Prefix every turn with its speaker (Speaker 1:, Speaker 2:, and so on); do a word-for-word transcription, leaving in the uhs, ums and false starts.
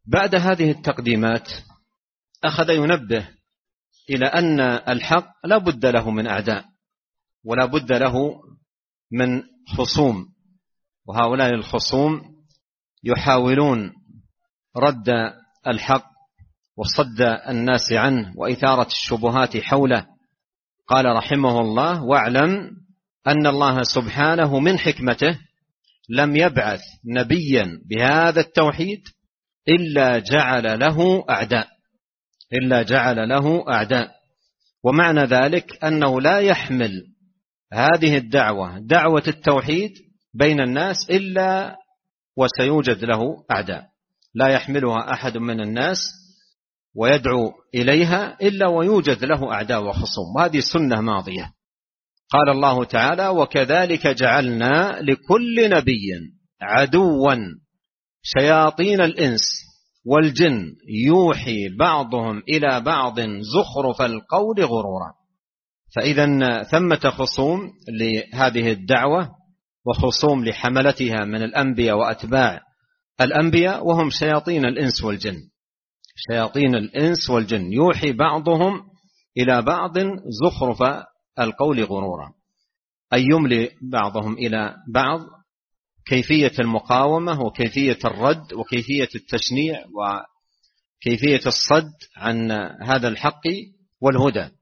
Speaker 1: بعد هذه التقديمات أخذ ينبه إلى أن الحق لا بد له من أعداء ولا بد له من خصوم، وهؤلاء الخصوم يحاولون رد الحق وصد الناس عنه وإثارة الشبهات حوله. قال رحمه الله: واعلم أن الله سبحانه من حكمته لم يبعث نبيا بهذا التوحيد إلا جعل له أعداء إلا جعل له أعداء ومعنى ذلك أنه لا يحمل هذه الدعوة دعوة التوحيد بين الناس إلا وسيوجد له أعداء، لا يحملها أحد من الناس ويدعو إليها إلا ويوجد له أعداء وخصوم، وهذه سنة ماضية. قال الله تعالى: وكذلك جعلنا لكل نبي عدوا شياطين الإنس والجن يوحي بعضهم إلى بعض زخرف القول غرورا. فإذا ثمة خصوم لهذه الدعوة وخصوم لحملتها من الأنبياء وأتباع الأنبياء، وهم شياطين الإنس والجن شياطين الإنس والجن يوحي بعضهم إلى بعض زخرف القول غرورا، أي يملي بعضهم إلى بعض كيفية المقاومة وكيفية الرد وكيفية التشنيع وكيفية الصد عن هذا الحق والهدى.